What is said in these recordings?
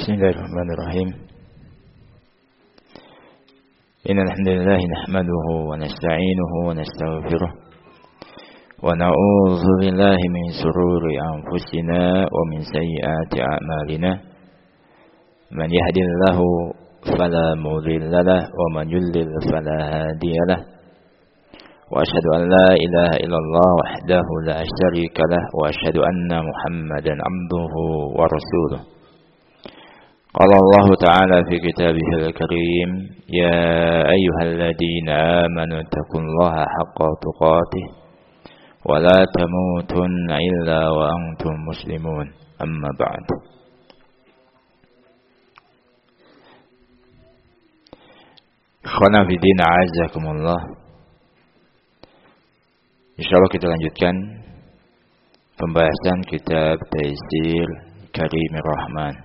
Bismillahirrahmanirrahim. Innal hamdalillah nahmaduhu wa nasta'inuhu wa nastaghfiruh wa na'udzu billahi min shururi anfusina wa min sayyiati a'malina. Man yahdihillahu fala mudilla lahu wa man yudlil fala hadiya lahu. Wa asyhadu an la ilaha illallah wahdahu la syarika lahu wa asyhadu anna Muhammadan 'abduhu wa rasuluh. قال الله تعالى في كتابه الكريم يا أيها الذين آمنوا اتقوا الله حق تقاته ولا تموتن إلا وأنتم مسلمون أما بعد. Ikhwana fi din a'azzakumullah. Insyaallah kita lanjutkan pembahasan kitab Taysir Karimir Rahman.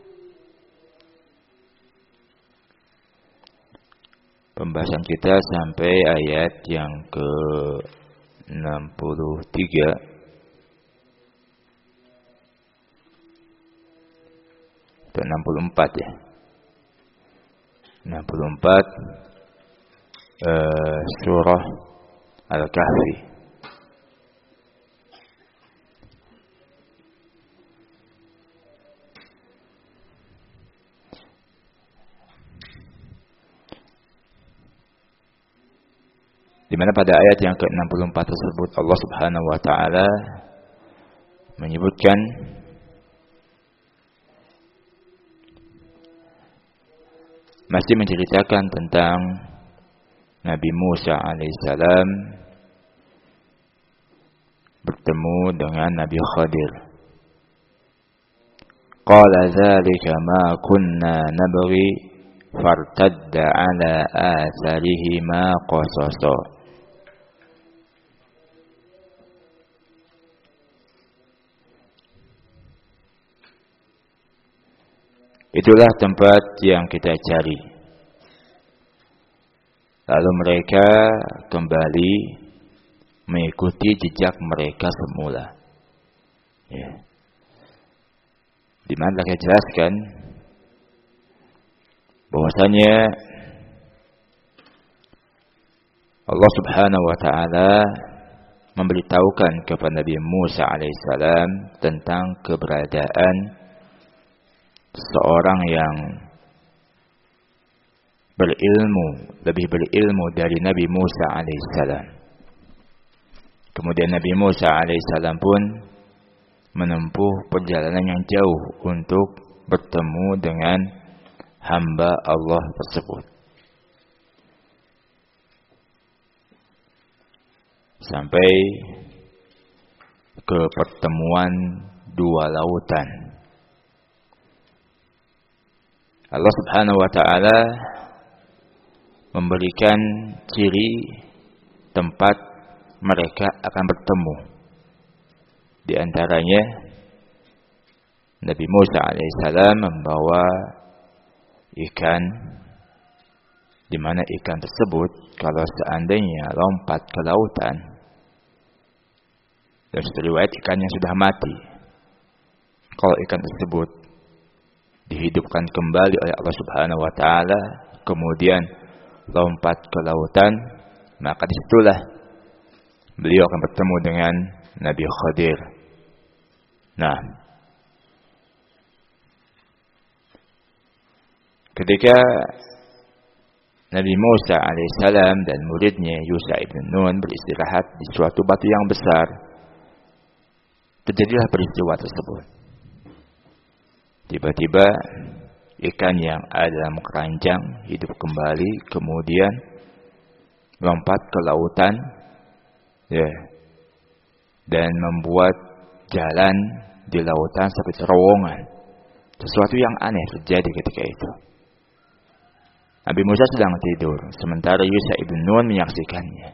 Pembahasan kita sampai ayat yang ke-63 atau 64 ya. 64 surah Al-Kahfi. Di mana pada ayat yang ke-64 tersebut Allah Subhanahu wa taala menyebutkan masih menceritakan tentang Nabi Musa alaihissalam bertemu dengan Nabi Khadir. Qala dzalika ma kunna nabghi fartadda ala atharihi ma qasasa. Itulah tempat yang kita cari. Lalu mereka kembali mengikuti jejak mereka semula. Ya. Di mana kita jelaskan bahwasanya Allah Subhanahu wa taala memberitahukan kepada Nabi Musa alaihissalam tentang keberadaan seorang yang berilmu, lebih berilmu dari Nabi Musa alaihissalam. Kemudian Nabi Musa alaihissalam pun menempuh perjalanan yang jauh untuk bertemu dengan hamba Allah tersebut. Sampai ke pertemuan dua lautan. Allah Subhanahu wa taala memberikan ciri tempat mereka akan bertemu. Di antaranya Nabi Musa alaihissalam membawa ikan, di mana ikan tersebut kalau seandainya lompat ke lautan, dan riwayat ikan yang sudah mati, kalau ikan tersebut dihidupkan kembali oleh Allah Subhanahu wa taala, kemudian lompat ke lautan, maka disitulah beliau akan bertemu dengan Nabi Khadir. Nah, ketika Nabi Musa alaihissalam dan muridnya Yusha ibn Nun beristirahat di suatu batu yang besar, terjadilah peristiwa tersebut. Tiba-tiba ikan yang ada dalam keranjang hidup kembali, kemudian lompat ke lautan, ya, dan membuat jalan di lautan seperti terowongan. Sesuatu yang aneh terjadi ketika itu. Nabi Musa sedang tidur, sementara Yusha ibn Nun menyaksikannya.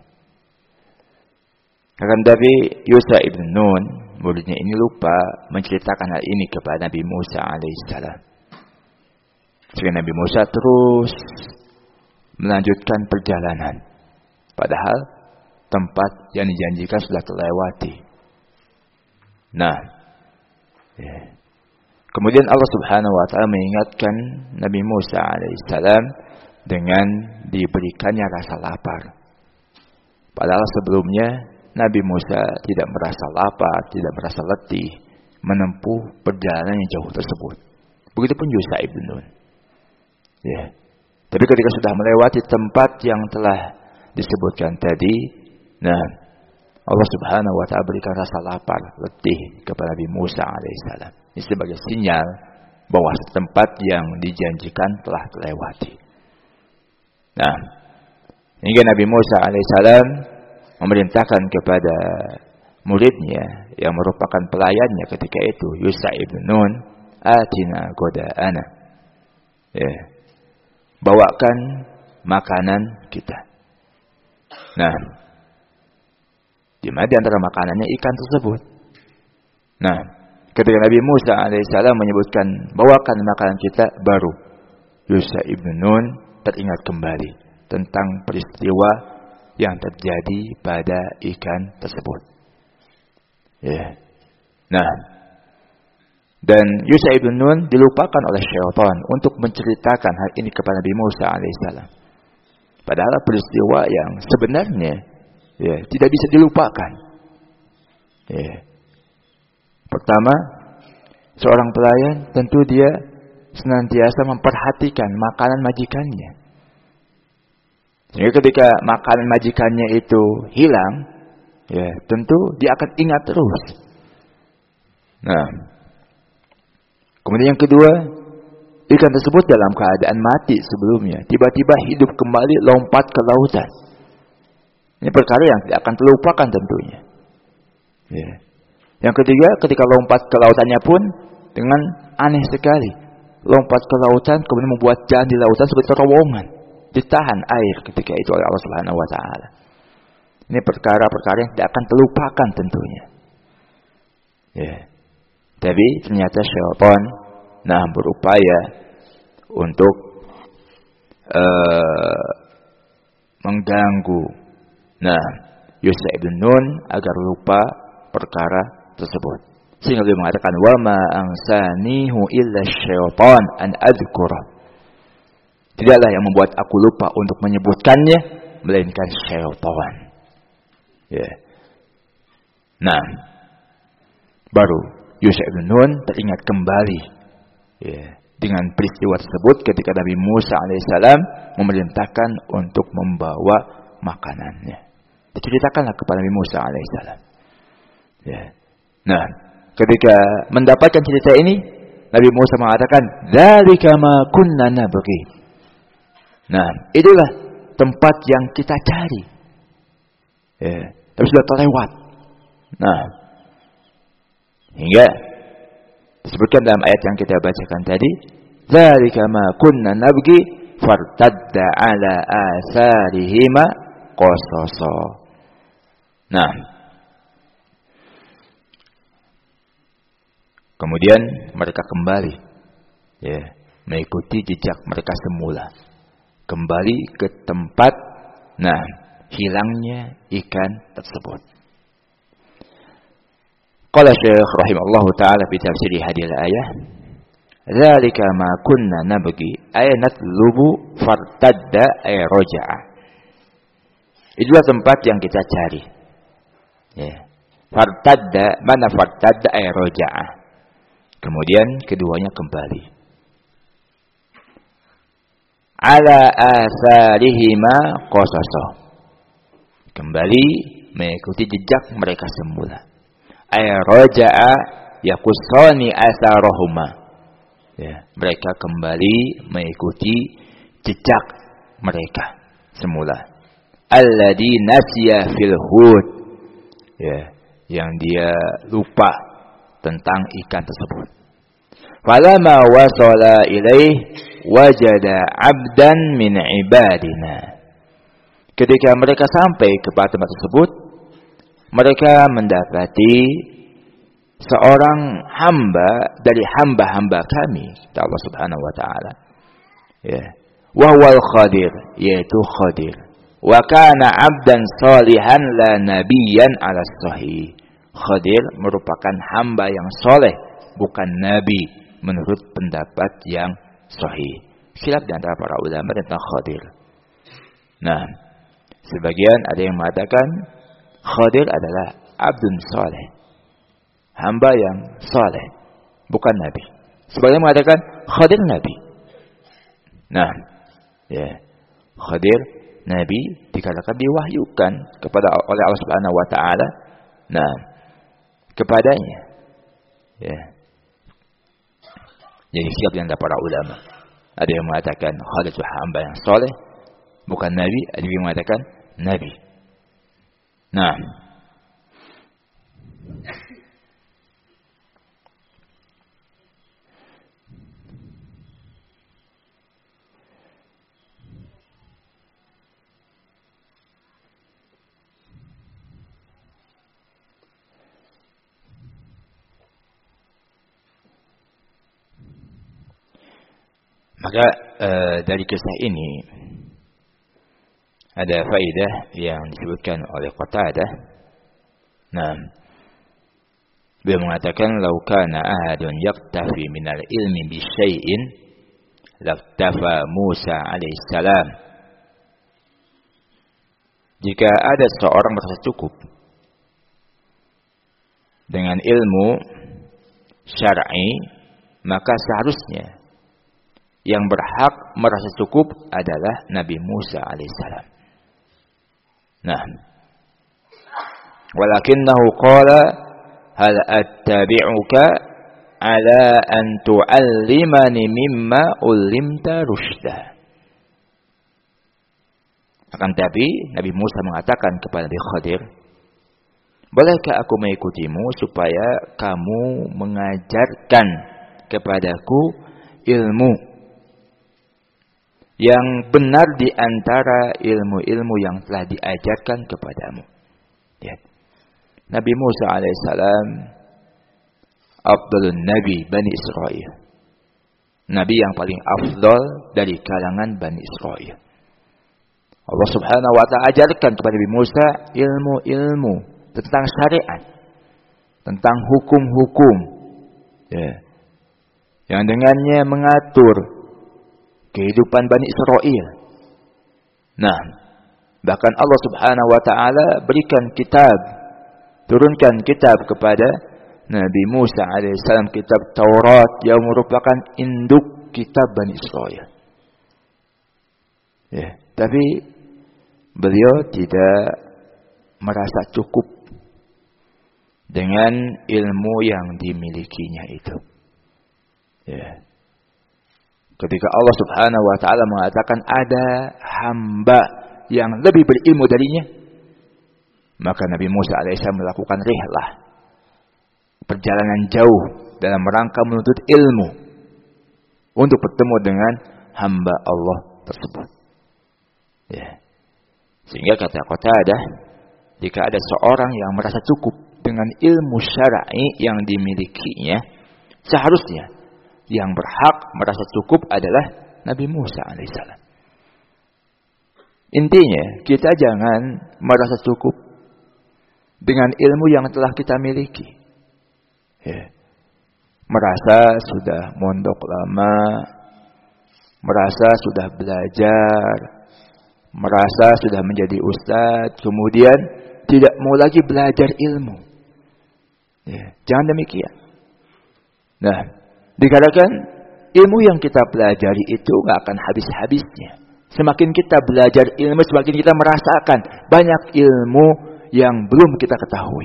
Akan tetapi Yusha ibn Nun, muridnya ini, lupa menceritakan hal ini kepada Nabi Musa alaihissalam. Sehingga Nabi Musa terus melanjutkan perjalanan. Padahal tempat yang dijanjikan sudah terlewati. Nah, Kemudian Allah Subhanahu wa taala mengingatkan Nabi Musa alaihissalam dengan diberikannya rasa lapar. Padahal sebelumnya Nabi Musa tidak merasa lapar, tidak merasa letih menempuh perjalanan yang jauh tersebut. Begitupun Yusha ibn Nun. Ya. Tapi ketika sudah melewati tempat yang telah disebutkan tadi, nah Allah Subhanahu wa taala berikan rasa lapar, letih kepada Nabi Musa alaihissalam. Ini sebagai sinyal bahwa tempat yang dijanjikan telah terlewati. Nah, hingga Nabi Musa alaihissalam memerintahkan kepada muridnya yang merupakan pelayannya ketika itu, Yusha ibn Nun, atina goda'ana. Ya. Bawakan makanan kita. Nah, di mana di antara makanannya ikan tersebut. Nah, ketika Nabi Musa alaihissalam menyebutkan bawakan makanan kita, baru Yusha ibn Nun teringat kembali tentang peristiwa yang terjadi pada ikan tersebut. Ya. Nah, dan Yusha ibn Nun dilupakan oleh syaitan untuk menceritakan hal ini kepada Nabi Musa alaihissalam. Padahal peristiwa yang sebenarnya ya tidak bisa dilupakan. Ya. Pertama, seorang pelayan tentu dia senantiasa memperhatikan makanan majikannya. Sehingga ketika makanan majikannya itu hilang, ya tentu dia akan ingat terus. Nah, kemudian yang kedua, ikan tersebut dalam keadaan mati sebelumnya, tiba-tiba hidup kembali, lompat ke lautan. Ini perkara yang tidak akan terlupakan tentunya. Ya. Yang ketiga, ketika lompat ke lautannya pun dengan aneh sekali. Lompat ke lautan, kemudian membuat jalan di lautan seperti terowongan. Ditahan air ketika itu oleh Allah Subhanahu wa taala. Ini perkara-perkara yang tidak akan terlupakan tentunya. Ya. Tapi ternyata syaitan berupaya untuk mengganggu Yusha ibn Nun agar lupa perkara tersebut. Sehingga dia mengatakan wa ma ansanihu illa syaitan an adzkura. Tidaklah yang membuat aku lupa untuk menyebutkannya melainkan syaitan. Ya. Nah, baru Yusha ibn Nun teringat kembali ya, dengan peristiwa tersebut ketika Nabi Musa alaihissalam memerintahkan untuk membawa makanannya. Diceritakanlah kepada Nabi Musa alaihissalam. Ya. Nah, ketika mendapatkan cerita ini, Nabi Musa mengatakan, "Dzalika ma kunna nabghi." Nah, itulah tempat yang kita cari. Ya, tapi sudah terlewat. Nah, hingga disebutkan dalam ayat yang kita bacakan tadi, "Dzalika ma kunna nabghi fartadda ala asarihima qasasa." Nah, kemudian mereka kembali ya, mengikuti jejak mereka semula. Kembali ke tempat hilangnya ikan tersebut. Qala Syekh rahimahullah ta'ala fi tafsir hadhihi al-ayah, "Dzalika ma kunna nabghi ay natlubu fartadda ay raja'a." Itulah tempat yang kita cari. Ya. Fartadda, mana fartadda ay raja'a. Kemudian keduanya kembali. Ala asarihima qasasa. Kembali mengikuti jejak mereka semula. Ay raja'a yaqussani asarahuma. Ya, mereka kembali mengikuti jejak mereka semula. Alladzi nasiya fil hud. Ya, yang dia lupa tentang ikan tersebut. Falamma wasala ilaih wajada 'abdan min ibadina. Ketika mereka sampai kepada tempat tersebut, mereka mendapati seorang hamba dari hamba-hamba kami, kata Allah Subhanahu wa taala. Ya. Wa huwal Khadir, yaitu Khadir. Wa kana 'abdan salihan la nabiyyan 'ala sahih. Khadir merupakan hamba yang soleh, bukan nabi menurut pendapat yang sahih. Khilaf di antara para ulama tentang Khadir. Nah, sebagian ada yang mengatakan Khadir adalah abdun saleh, hamba yang saleh, bukan nabi. Sebagian mengatakan Khadir nabi. Nah, ya, Khadir nabi dikatakan diwahyukan kepada oleh Allah Subhanahu wa taala. Nah, kepadanya. Ya. Jadi khilaf di antara para ulama. Ada yang mengatakan Khadir itu hamba yang saleh, bukan nabi. Ada yang mengatakan nabi. Nah, maka dari kisah ini ada faedah yang disebutkan oleh Qatadah. Nah, beliau mengatakan law kana ahadun yaktafi minal ilmi bi syai'in laktafa Musa alaihi salam. Jika ada seorang merasa cukup dengan ilmu syar'i, maka seharusnya yang berhak merasa cukup adalah Nabi Musa alaihissalam. Nah, walakinnahu qala hal attabi'uka ala an tu'allimani mimma ulimta rusyda. Akan tapi Nabi Musa mengatakan kepada Nabi Khadir, bolehkah aku mengikutimu supaya kamu mengajarkan kepadaku ilmu yang benar di antara ilmu-ilmu yang telah diajarkan kepadamu. Ya. Nabi Musa alaihissalam afdalun nabi Bani Israel. Nabi yang paling afdal dari kalangan Bani Israel. Allah Subhanahu wa ta'ala ajarkan kepada Nabi Musa ilmu-ilmu tentang syariat, tentang hukum-hukum, ya, yang dengannya mengatur kehidupan Bani Israel. Nah, bahkan Allah Subhanahu wa ta'ala berikan kitab, turunkan kitab kepada Nabi Musa alaihissalam, kitab Taurat yang merupakan induk kitab Bani Israel. Ya, tapi beliau tidak merasa cukup dengan ilmu yang dimilikinya itu. Ya. Ketika Allah Subhanahu wa ta'ala mengatakan ada hamba yang lebih berilmu darinya, maka Nabi Musa alaihissalam melakukan rihlah, perjalanan jauh dalam rangka menuntut ilmu untuk bertemu dengan hamba Allah tersebut. Ya. Sehingga kata Qatadah, jika ada seorang yang merasa cukup dengan ilmu syar'i yang dimilikinya, seharusnya yang berhak merasa cukup adalah Nabi Musa alaihissalam. Intinya, kita jangan merasa cukup dengan ilmu yang telah kita miliki. Ya. Merasa sudah mondok lama, merasa sudah belajar, merasa sudah menjadi ustadz, kemudian tidak mau lagi belajar ilmu. Ya. Jangan demikian. Nah, dikatakan ilmu yang kita pelajari itu nggak akan habis-habisnya. Semakin kita belajar ilmu, semakin kita merasakan banyak ilmu yang belum kita ketahui.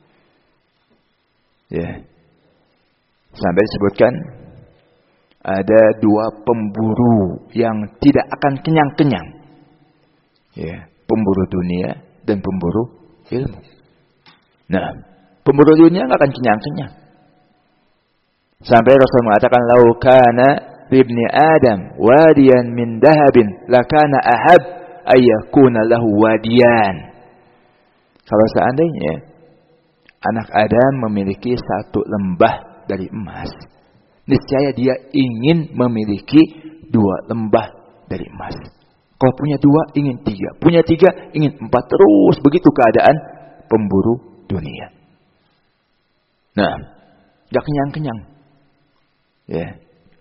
Ya. Sampai disebutkan ada dua pemburu yang tidak akan kenyang-kenyang. Ya, pemburu dunia dan pemburu ilmu. Nah, pemburu dunia nggak akan kenyang-kenyang. Sampai Rasul mengatakan, "Lau kana libni Adam wadiyan min dahabin, lakana ahab ayyakuna lahu wadiyan." Kalau seandainya anak Adam memiliki satu lembah dari emas, niscaya dia ingin memiliki dua lembah dari emas. Kalau punya dua, ingin tiga. Punya tiga, ingin empat. Terus begitu keadaan pemburu dunia. Nah, gak kenyang-kenyang. Ya.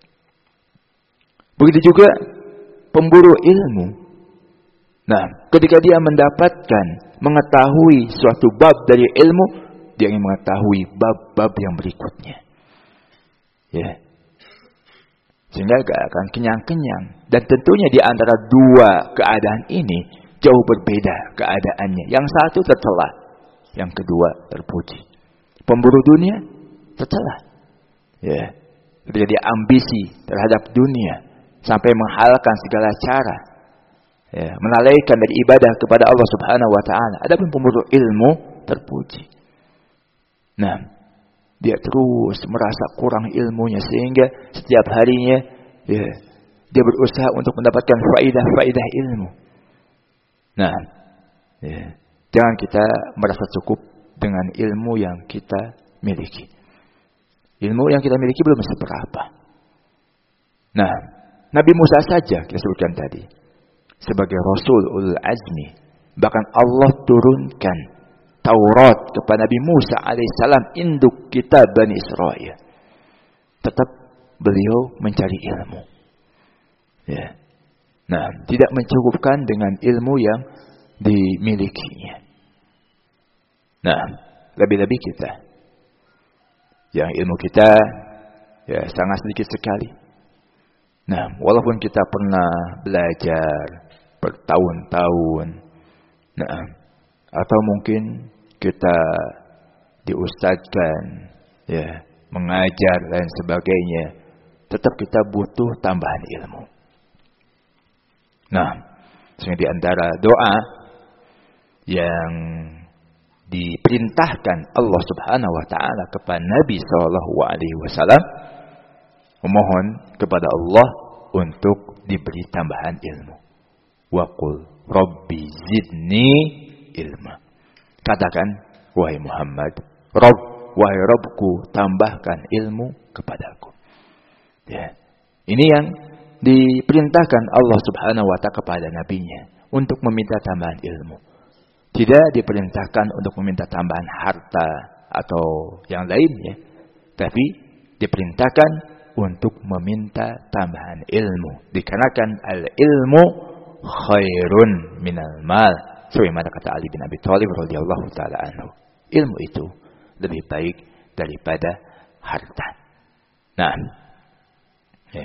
Begitu juga pemburu ilmu. Nah, ketika dia mendapatkan, mengetahui suatu bab dari ilmu, dia ingin mengetahui bab-bab yang berikutnya. Ya. Sehingga gak akan kenyang-kenyang. Dan tentunya di antara dua keadaan ini jauh berbeda keadaannya. Yang satu tercela, yang kedua terpuji. Pemburu dunia tercela. Ya. Ketika dia ambisi terhadap dunia sampai menghalalkan segala cara, ya, melalaikan dari ibadah kepada Allah Subhanahu wa taala. Adapun pemburu ilmu terpuji. Nah, dia terus merasa kurang ilmunya sehingga setiap harinya ya, dia berusaha untuk mendapatkan faidah ilmu. Nah, ya, jangan kita merasa cukup dengan ilmu yang kita miliki. Ilmu yang kita miliki belum seberapa. Nah, Nabi Musa saja kita sebutkan tadi sebagai Rasul ulul azmi. Bahkan Allah turunkan Taurat kepada Nabi Musa alaihissalam, induk kitab Bani Israel. Tetap beliau mencari ilmu. Ya. Nah, tidak mencukupkan dengan ilmu yang dimilikinya. Nah, lebih-lebih kita, yang ilmu kita ya sangat sedikit sekali. Nah, walaupun kita pernah belajar bertahun-tahun, nah, atau mungkin kita diustadzkan, ya, mengajar dan sebagainya, tetap kita butuh tambahan ilmu. Nah, sehingga di antara doa yang diperintahkan Allah Subhanahu wa taala kepada Nabi sallallahu alaihi wasallam, memohon kepada Allah untuk diberi tambahan ilmu. Wa qul rabbi zidni ilma. Katakan, wahai Muhammad, wahai Rabbku, tambahkan ilmu kepadaku. Ya. Ini yang diperintahkan Allah Subhanahu wa taala kepada nabinya untuk meminta tambahan ilmu. Tidak diperintahkan untuk meminta tambahan harta atau yang lainnya, tapi diperintahkan untuk meminta tambahan ilmu. Dikarenakan al-ilmu khairun minal mal. Sebagaimana kata Ali bin Abi Thalib radhiyallahu taala anhu. Ilmu itu lebih baik daripada harta. Nah, ya.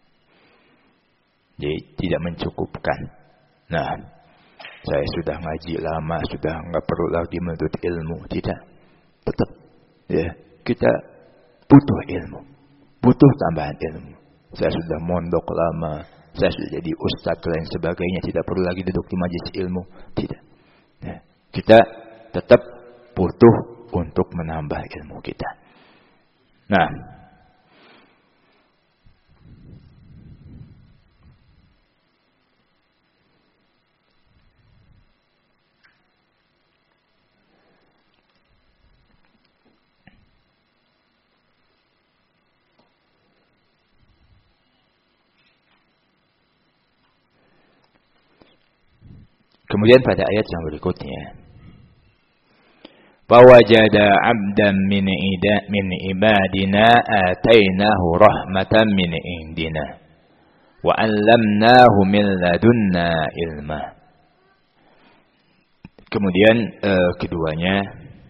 Jadi tidak mencukupkan. Nah, saya sudah ngaji lama, sudah nggak perlu lagi menuntut ilmu. Tidak. Tetap ya, kita butuh ilmu. Butuh tambahan ilmu. Saya sudah mondok lama, saya sudah jadi ustadz dan sebagainya, tidak perlu lagi duduk di majelis ilmu. Tidak. Ya, kita tetap butuh untuk menambah ilmu kita. Nah, kemudian pada ayat yang berikutnya, fawajada 'abdan min ibadina atainahu rahmatan min indina wa 'allamnahu min ladunna ilma. Kemudian keduanya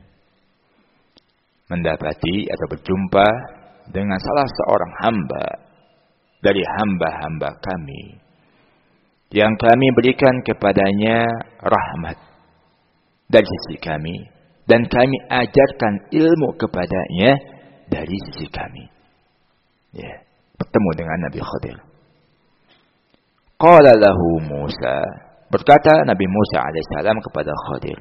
mendapati atau berjumpa dengan salah seorang hamba dari hamba-hamba kami yang kami berikan kepadanya rahmat dari sisi kami, dan kami ajarkan ilmu kepadanya dari sisi kami. Ya, bertemu dengan Nabi Khadir. Qala lahu Musa, berkata Nabi Musa alaihissalam kepada Khadir,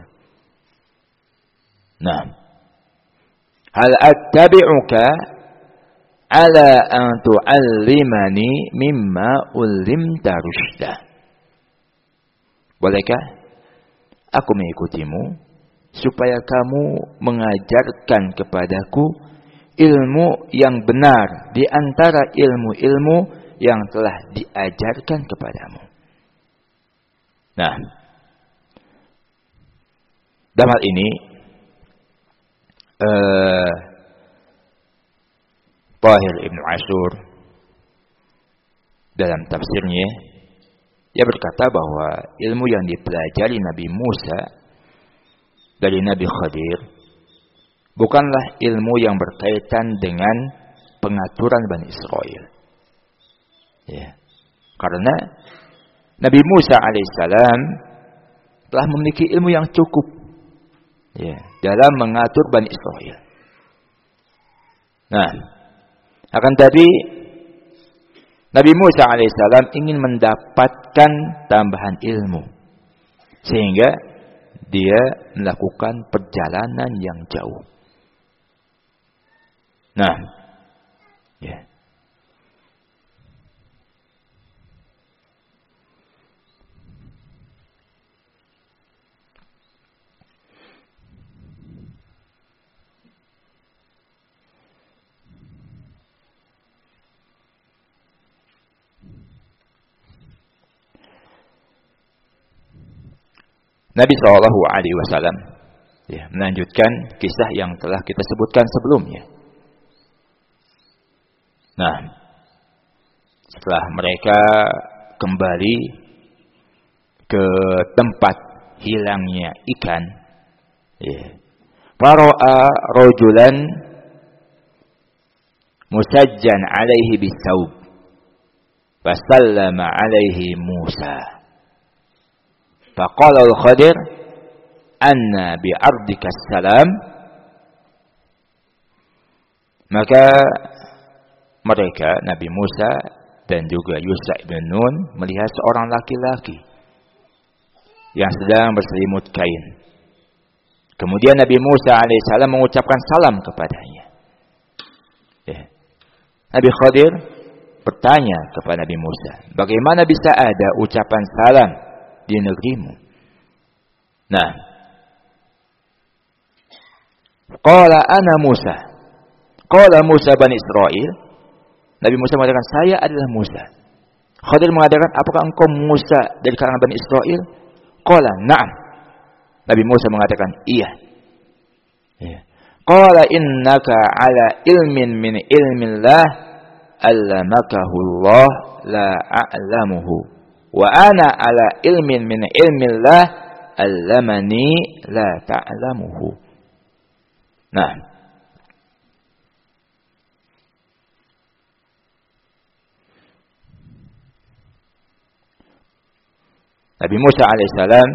nah, hal attabi'uka ala an tu'allimani mimma ulimta rushda. Bolehkah aku mengikutimu supaya kamu mengajarkan kepadaku ilmu yang benar di antara ilmu-ilmu yang telah diajarkan kepadamu. Nah, dalam hal ini Tahir Ibn Ashur dalam tafsirnya, dia berkata bahwa ilmu yang dipelajari Nabi Musa dari Nabi Khadir bukanlah ilmu yang berkaitan dengan pengaturan Bani Israel. Ya. Karena Nabi Musa alaihissalam telah memiliki ilmu yang cukup, ya, dalam mengatur Bani Israel. Nah, akan tadi Nabi Musa alaihissalam ingin mendapatkan tambahan ilmu, sehingga dia melakukan perjalanan yang jauh. Nah, ya. Nabi SAW melanjutkan kisah yang telah kita sebutkan sebelumnya. Nah, setelah mereka kembali ke tempat hilangnya ikan, fara'a rajulan musajjan alaihi bisawb fasallama alaihi Musa. Faqala al-Khadir anna bi'ardika salam. Maka mereka, Nabi Musa dan juga Yusha bin Nun, melihat seorang laki-laki yang sedang berselimut kain. Kemudian Nabi Musa alaihissalam mengucapkan salam kepadanya. Nabi Khadir bertanya kepada Nabi Musa, bagaimana bisa ada ucapan salam di negerimu? Nah, qala ana Musa. Qala Musa Bani Israel. Nabi Musa mengatakan, saya adalah Musa. Khadir mengatakan, apakah engkau Musa dari kalangan Bani Israel? Qala na'am. Nabi Musa mengatakan, iya. Qala innaka ala ilmin min ilmillah allamakahu Allah la a'lamuhu. Wa ana ala ilmin min ilmillah allamani la ta'lamuhu. Nah, Nabi Musa alaihissalam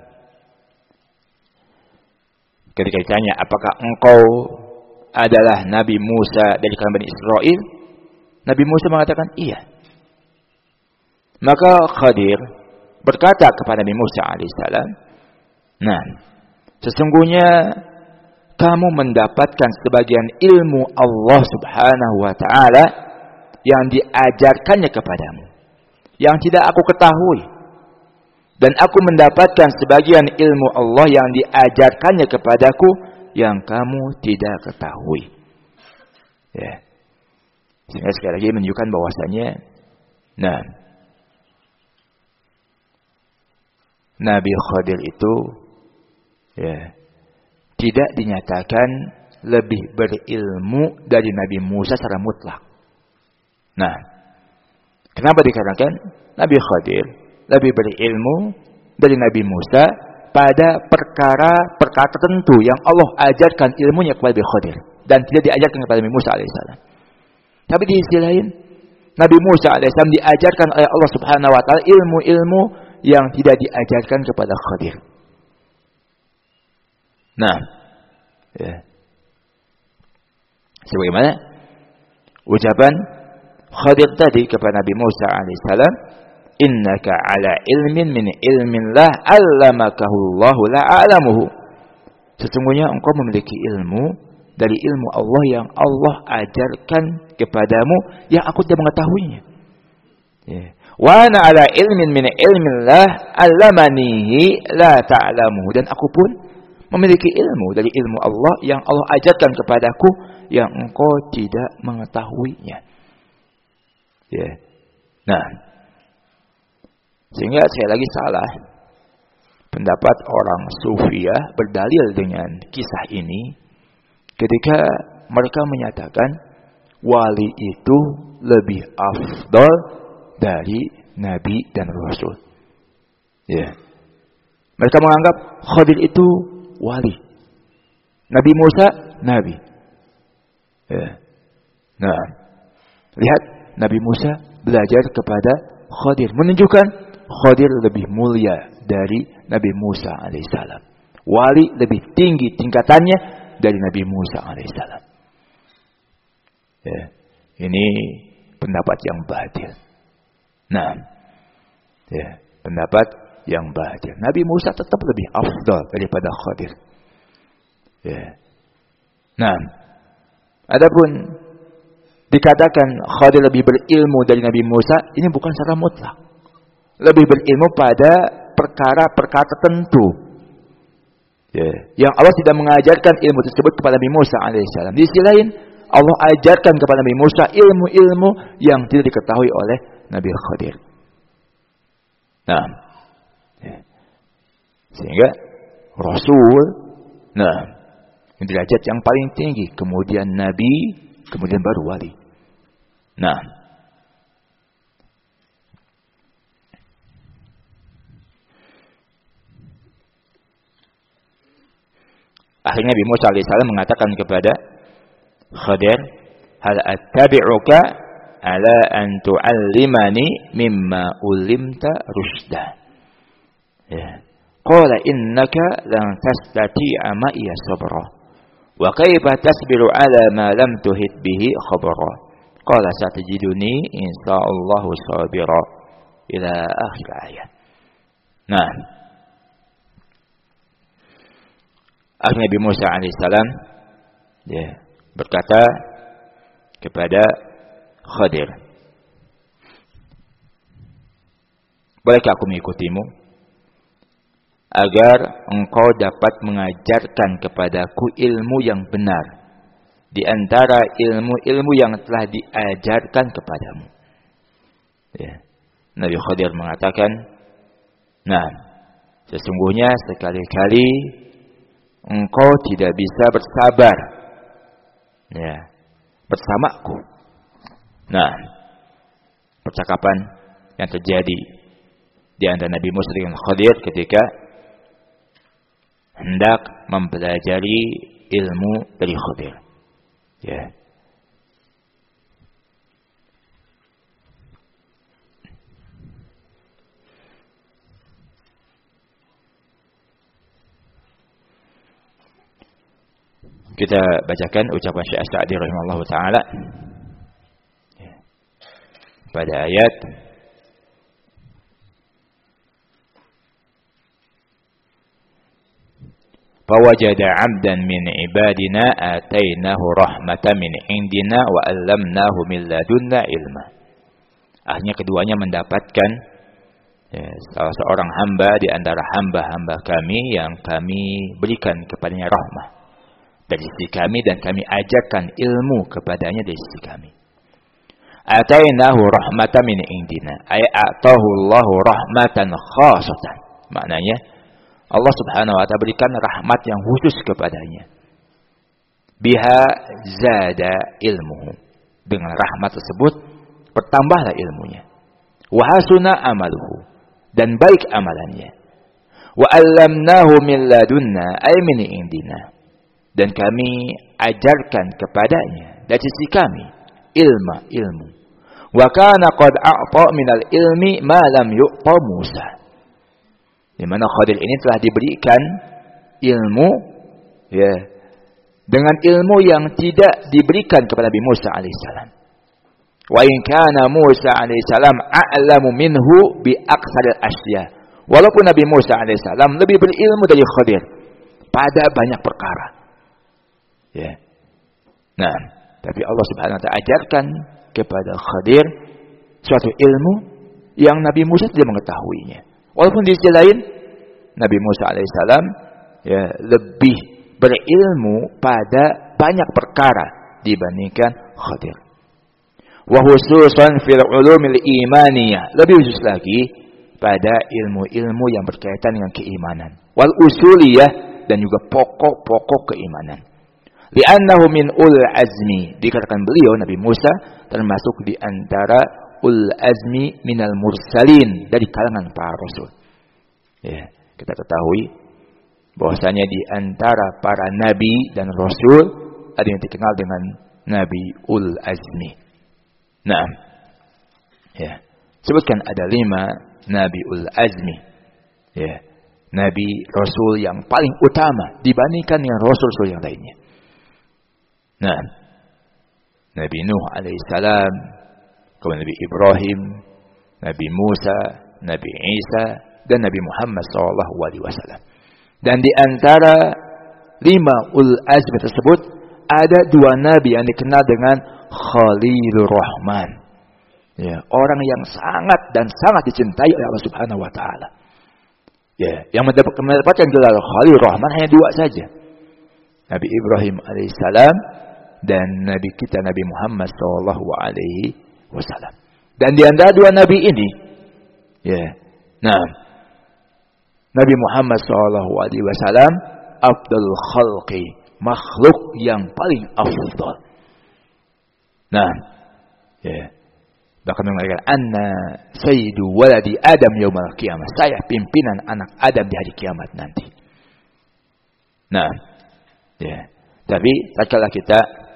ketika ditanya, apakah engkau adalah Nabi Musa dari kalangan Bani Israel? Nabi Musa mengatakan, iya. Maka Khadir berkata kepada Nabi Musa alaihissalam, nah, sesungguhnya kamu mendapatkan sebagian ilmu Allah subhanahu wa ta'ala yang diajarkannya kepadamu, yang tidak aku ketahui. Dan aku mendapatkan sebagian ilmu Allah yang diajarkannya kepadaku yang kamu tidak ketahui. Ya. Sehingga sekali lagi menunjukkan bahwasanya, nah, Nabi Khadir itu tidak dinyatakan lebih berilmu dari Nabi Musa secara mutlak. Nah, kenapa dikarenakan Nabi Khadir lebih berilmu dari Nabi Musa pada perkara tertentu yang Allah ajarkan ilmunya kepada Nabi Khadir dan tidak diajarkan kepada Nabi Musa alaihissalam. Tapi di sisi lain, Nabi Musa alaihissalam diajarkan oleh Allah subhanahu wa ta'ala ilmu-ilmu yang tidak diajarkan kepada Khadir. Nah, sebagaimana ucapan Khadir tadi kepada Nabi Musa alaihissalam, innaka ala ilmin min ilmillah allamakahu Allahu la a'lamuhu. Sesungguhnya engkau memiliki ilmu dari ilmu Allah yang Allah ajarkan kepadamu yang aku tidak mengetahuinya. Wa ana ala ilmin min ilmillah allamanihi la ta'lamuhu. Dan aku pun memiliki ilmu dari ilmu Allah yang Allah ajarkan kepadaku yang engkau tidak mengetahuinya. Nah, sehingga sekali lagi salah pendapat orang Sufiyah berdalil dengan kisah ini ketika mereka menyatakan wali itu lebih afdal dari nabi dan rasul. Ya. Mereka menganggap Khadir itu wali. Nabi Musa nabi. Ya. Nah, lihat Nabi Musa belajar kepada Khadir, menunjukkan Khadir lebih mulia dari Nabi Musa alaihissalam. Wali lebih tinggi tingkatannya dari Nabi Musa alaihissalam. Ya, ini pendapat yang batil. Nah, ya, pendapat yang batil. Nabi Musa tetap lebih afdal daripada Khadir. Ya. Nah, adapun dikatakan Khadir lebih berilmu dari Nabi Musa, ini bukan secara mutlak. Lebih berilmu pada perkara-perkara tertentu. Ya, yang Allah tidak mengajarkan ilmu tersebut kepada Nabi Musa alaihissalam. Di sisi lain, Allah ajarkan kepada Nabi Musa ilmu-ilmu yang tidak diketahui oleh Nabi Khadir. Nah, ya. Sehingga Rasul, nah, derajat yang paling tinggi, kemudian Nabi, kemudian baru wali. Nah, akhirnya Nabi Musa alaihissalam mengatakan kepada Khadir, hal attabi'uka ala an tu'allimani mimma ulimta rushda. Ya. Qala innaka lan tastati'a ma'iya sabra. Wa kaifa tasbiru ala ma lam tuhit bihi khabara. Qala satajiduni insyaallah sabira. Ila akhir ayat. Nah, akhirnya Nabi Musa alaihissalam ya, berkata kepada Khadir, bolehkah aku mengikutimu agar engkau dapat mengajarkan kepadaku ilmu yang benar di antara ilmu-ilmu yang telah diajarkan kepadamu. Ya. Nabi Khadir mengatakan, nah, sesungguhnya sekali-kali engkau tidak bisa bersabar, ya, bersamaku. Nah, percakapan yang terjadi di antara Nabi Musa dengan Khadir ketika hendak mempelajari ilmu dari Khadir. Ya. Kita bacakan ucapan Syekh As-Sa'di rahimahullah ta'ala pada ayat fawajada 'abdan min ibadina atainahu rahmatan min indina wa 'allamnahu min ladunna ilma. Akhirnya keduanya mendapatkan salah seorang hamba di antara hamba-hamba kami yang kami berikan kepadanya rahmah dari sisi kami dan kami ajarkan ilmu kepadanya dari sisi kami. Atainahu rahmatan min indina, ay atahu Allahu rahmatan khassatan. Maknanya Allah Subhanahu wa taala berikan rahmat yang khusus kepadanya. Biha zada ilmuhu. Dengan rahmat tersebut bertambahlah ilmunya. Wa hasuna amaluhu, dan baik amalannya. Wa 'allamnahu min ladunna, ay min indina. Dan kami ajarkan kepadanya dari sisi kami ilmu. Wa kana qad a'ta minal ilmi ma lam yu'ta Musa. Di mana Khadir ini telah diberikan ilmu, ya, dengan ilmu yang tidak diberikan kepada Nabi Musa alaihissalam. Wa in kana Musa alaihissalam a'lamu minhu bi aktsaril asya. Walaupun Nabi Musa alaihissalam lebih berilmu dari Khadir pada banyak perkara. Ya. Nah, tapi Allah Subhanahu wa taala ajarkan kepada Khadir suatu ilmu yang Nabi Musa tidak mengetahuinya. Walaupun di sisi lain Nabi Musa alaihissalam ya lebih berilmu pada banyak perkara dibandingkan Khadir. Wa khususan fil ulumil imaniyah, lebih khusus lagi pada ilmu-ilmu yang berkaitan dengan keimanan. Wal usuliyah, dan juga pokok-pokok keimanan. Li'annahu min ul azmi. Dikatakan beliau Nabi Musa termasuk di antara ul azmi minal mursalin, dari kalangan para rasul. Ya, kita ketahui bahwasanya di antara para nabi dan rasul ada yang dikenal dengan Nabi ul azmi. Nah, ya, sebutkan ada 5 Nabi ul azmi. Ya, Nabi Rasul yang paling utama dibandingkan dengan Rasul-Rasul yang lainnya. Nah, Nabi Nuh alaihissalam, kemudian Nabi Ibrahim, Nabi Musa, Nabi Isa, dan Nabi Muhammad SAW. Dan di antara 5 ul azmi tersebut ada 2 nabi yang dikenal dengan Khalilur Rahman. Ya, orang yang sangat dan sangat dicintai oleh Allah Subhanahu wa taala. Ya, yang mendapatkan gelar Khalilur Rahman hanya 2 saja. Nabi Ibrahim alaihissalam dan nabi kita Nabi Muhammad sallallahu alaihi wasallam. Dan di antara 2 nabi ini, ya. Nah, Nabi Muhammad sallallahu alaihi wasallam afdal khalqi, makhluk yang paling afdal. Nah, ya. Bahkan mengatakan anna sayyidu waladi Adam yaumal qiyamah. Saya pimpinan anak Adam di hari kiamat nanti. Nah, ya. Tapi tatkala kita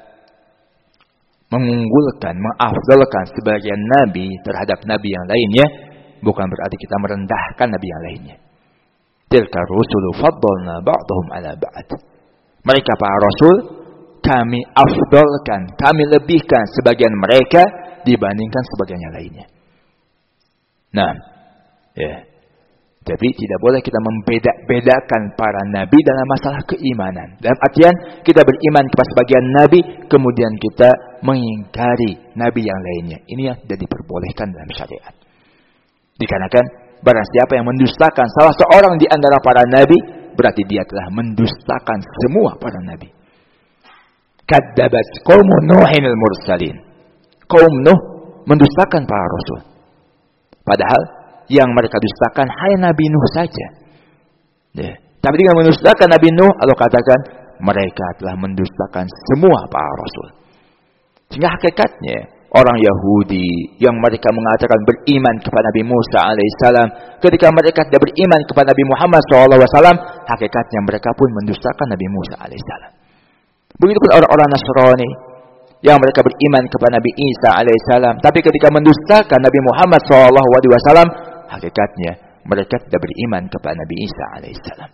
mengunggulkan, mengafdalkan sebagian nabi terhadap nabi yang lainnya, bukan berarti kita merendahkan nabi yang lainnya. Tilka rusulu faddalna ba'dahum ala ba'd. Mereka para rasul kami afdalkan, kami lebihkan sebagian mereka dibandingkan sebagian yang lainnya. Nah, ya. Tapi tidak boleh kita membeda-bedakan para nabi dalam masalah keimanan. Dalam artian kita beriman kepada sebagian nabi, kemudian kita mengingkari nabi yang lainnya. Ini yang tidak diperbolehkan dalam syariat. Dikarenakan barang siapa yang mendustakan salah seorang di antara para nabi, berarti dia telah mendustakan semua para nabi. Kadzabat qaumun Nuhin al-mursalin. Kaum Nuh mendustakan para rasul. Padahal yang mereka dustakan hanya Nabi Nuh saja. Ya. Tapi dengan mendustakan Nabi Nuh, Allah katakan mereka telah mendustakan semua para rasul. Sehingga hakikatnya orang Yahudi yang mereka mengatakan beriman kepada Nabi Musa alaihissalam, ketika mereka tidak beriman kepada Nabi Muhammad SAW, hakikatnya mereka pun mendustakan Nabi Musa alaihissalam. Begitupun orang-orang Nasrani yang mereka beriman kepada Nabi Isa alaihissalam, tapi ketika mendustakan Nabi Muhammad SAW, hakikatnya mereka tidak beriman kepada Nabi Isa alaihissalam.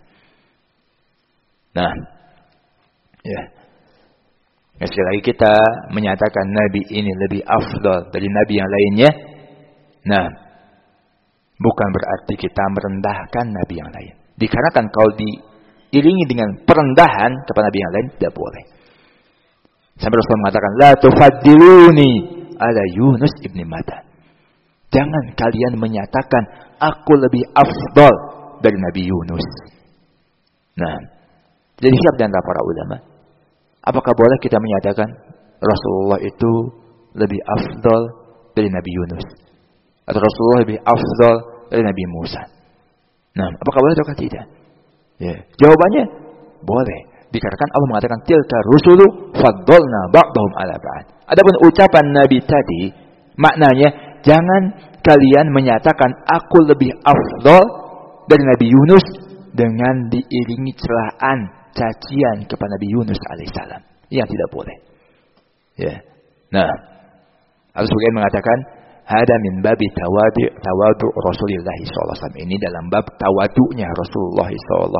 Nah, ya. Sekali lagi kita menyatakan Nabi ini lebih afdal dari Nabi yang lainnya. Nah, bukan berarti kita merendahkan Nabi yang lain. Dikarenakan kalau diiringi dengan perendahan kepada Nabi yang lain, tidak boleh. Sampai Rasulullah mengatakan, La tufaddiluni ala Yunus ibn Matta. Jangan kalian menyatakan aku lebih afdal dari Nabi Yunus. Nah, jadi siapa di antara para ulama? Apakah boleh kita menyatakan Rasulullah itu lebih afdal dari Nabi Yunus? Atau Rasulullah lebih afdal dari Nabi Musa? Nah, apakah boleh atau tidak? Ya, jawabannya boleh. Dikarenakan Allah mengatakan tilka rusulu faddalna ba'dahum ala ba'd. Adapun ucapan Nabi tadi, maknanya jangan kalian menyatakan aku lebih afdal dari Nabi Yunus dengan diiringi celaan, cacian kepada Nabi Yunus alaihissalam. Yang tidak boleh. Ya. Nah, Allah sebagian mengatakan hada min babi tawadu Rasulullah SAW. Ini dalam bab tawadunya Rasulullah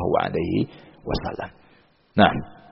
SAW. Nah,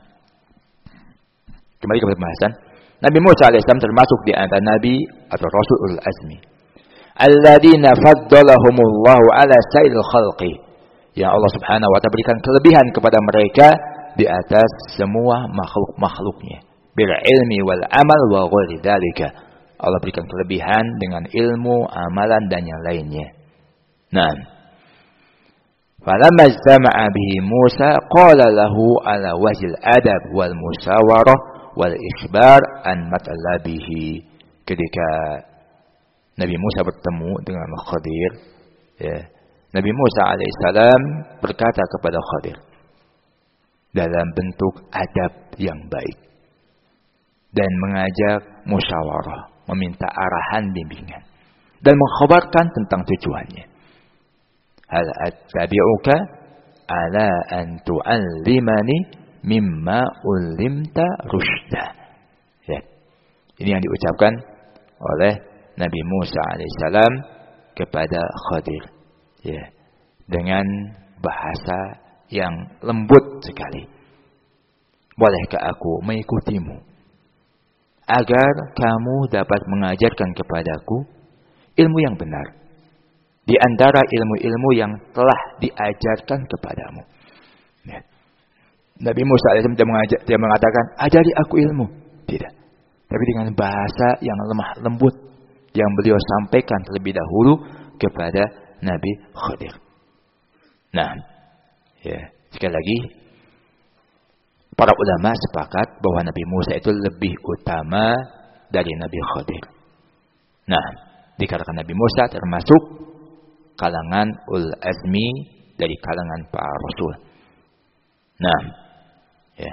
kembali ke pembahasan. Nabi Musa alaihissalam termasuk di antara nabi atau rasul ulul azmi. Alladzina faddalahumullahu ala sa'il khalqi. Yang Allah Subhanahu wa taala berikan kelebihan kepada mereka di atas semua makhluk-makhluknya. Bil ilmi wal amal wa ghairi dzalika. Allah berikan kelebihan dengan ilmu, amalan dan yang lainnya. Nah, falamma istama'a bihi Musa qala lahu ala wajhil adab wal musawarah wal ikhbar an matlabihi. Ketika Nabi Musa bertemu dengan Khadir, ya, Nabi Musa alaihissalam berkata kepada Khadir, dalam bentuk adab yang baik dan mengajak musyawarah, meminta arahan bimbingan dan mengkhabarkan tentang tujuannya. Hal attabi'uka ala an tu'allimani mimma ulimta rusyda. Ya. Ini yang diucapkan oleh Nabi Musa alaihissalam kepada Khadir. Ya. Dengan bahasa yang lembut sekali. Bolehkah aku mengikutimu agar kamu dapat mengajarkan kepadaku ilmu yang benar di antara ilmu-ilmu yang telah diajarkan kepadamu. Ya. Nabi Musa AS tidak mengatakan, ajari aku ilmu. Tidak. Tapi dengan bahasa yang lemah lembut yang beliau sampaikan terlebih dahulu kepada Nabi Khadir. Nah, ya, sekali lagi, para ulama sepakat bahwa Nabi Musa itu lebih utama dari Nabi Khadir. Nah, dikarenakan Nabi Musa termasuk kalangan ul azmi dari kalangan para rasul. Nah, ya.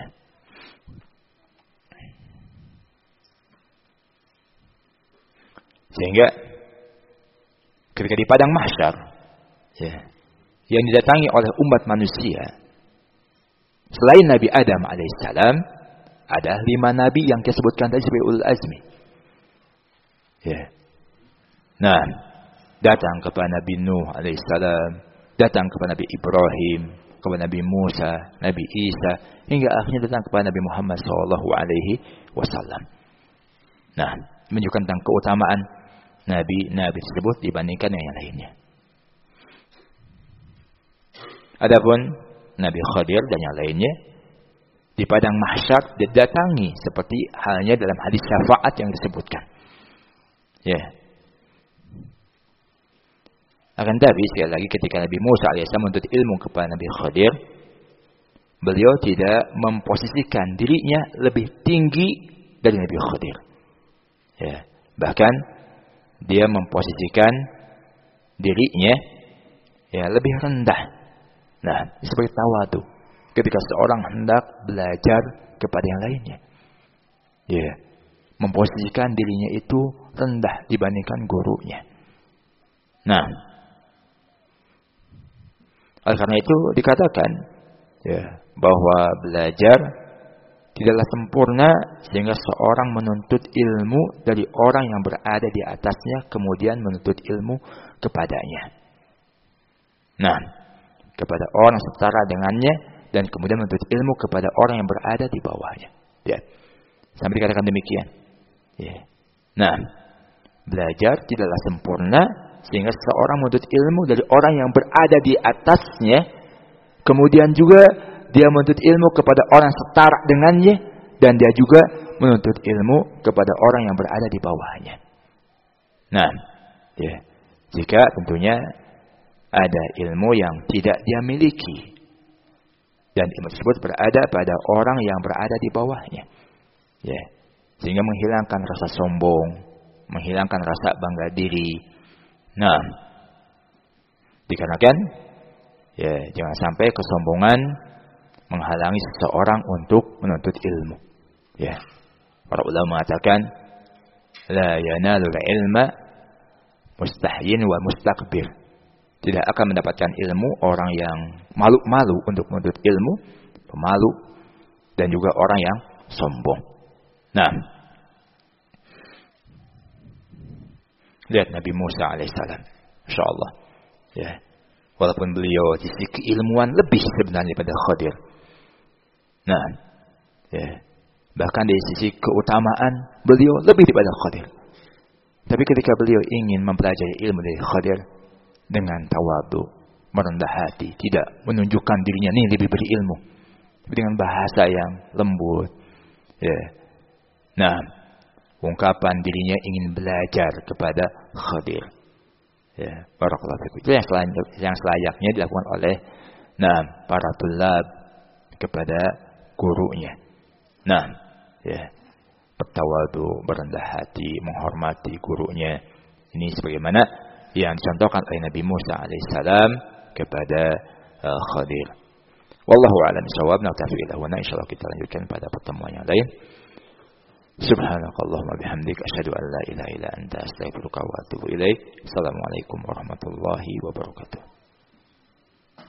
Sehingga ketika di padang mahsyar, ya, yang didatangi oleh umat manusia, selain Nabi Adam alaihissalam, ada 5 nabi yang disebutkan tadi sebagai ulul azmi. Ya. Nah, datang kepada Nabi Nuh alaihissalam, datang kepada Nabi Ibrahim, kepada Nabi Musa, Nabi Isa, hingga akhirnya datang kepada Nabi Muhammad SAW. Nah, menunjukkan tentang keutamaan nabi-nabi tersebut dibandingkan dengan yang lainnya. Adapun Nabi Khadir dan yang lainnya di padang mahsyar didatangi seperti halnya dalam hadis syafaat yang disebutkan. Ya. Akan tapi sekali lagi ketika Nabi Musa alaihissalam menuntut ilmu kepada Nabi Khadir, beliau tidak memposisikan dirinya lebih tinggi dari Nabi Khadir. Ya. Bahkan dia memposisikan dirinya ya lebih rendah. Nah, seperti tawadu ketika seorang hendak belajar kepada yang lainnya. Ya, memposisikan dirinya itu rendah dibandingkan gurunya. Nah, oleh karena itu dikatakan ya bahwa belajar tidaklah sempurna sehingga seorang menuntut ilmu dari orang yang berada di atasnya kemudian menuntut ilmu kepadanya. Nah, kepada orang setara dengannya dan kemudian menuntut ilmu kepada orang yang berada di bawahnya. Ya. Sampai dikatakan demikian. Ya. Nah, belajar tidaklah sempurna sehingga seorang menuntut ilmu dari orang yang berada di atasnya, kemudian juga dia menuntut ilmu kepada orang setara dengannya, dan dia juga menuntut ilmu kepada orang yang berada di bawahnya. Nah, ya, jika tentunya ada ilmu yang tidak dia miliki, dan ilmu tersebut berada pada orang yang berada di bawahnya, ya, sehingga menghilangkan rasa sombong, menghilangkan rasa bangga diri. Nah, dikarenakan ya jangan sampai kesombongan menghalangi seseorang untuk menuntut ilmu. Ya, para ulama mengatakan, la yanalul ilma mustahyin wa mustakbir. Tidak akan mendapatkan ilmu orang yang malu-malu untuk menuntut ilmu, pemalu, dan juga orang yang sombong. Nah, lihat Nabi Musa alaihissalam, Masya Allah. Ya, walaupun beliau di sisi keilmuan lebih sebenarnya daripada Khadir. Nah, ya, bahkan dari sisi keutamaan beliau lebih daripada Khadir. Tapi ketika beliau ingin mempelajari ilmu dari Khadir dengan tawadu, merendah hati, tidak menunjukkan dirinya ini lebih berilmu, tapi dengan bahasa yang lembut. Ya. Nah, ungkapan dirinya ingin belajar kepada Khadir. Ya, barakallahu fikum. Itu yang selayaknya dilakukan oleh para tulab kepada gurunya. Nah, ya, bertawadu, berendah hati, menghormati gurunya. Ini sebagaimana yang dicontohkan oleh Nabi Musa alaihissalam kepada Khadir. Wallahu a'lam bishawab. Naktafi ila huna. Insyaallah kita lanjutkan pada pertemuan yang lain. Subhanakallahumma bihamdika asyhadu an la ilaha illa anta astaghfiruka wa atubu ilaik. Assalamualaikum warahmatullahi wabarakatuh.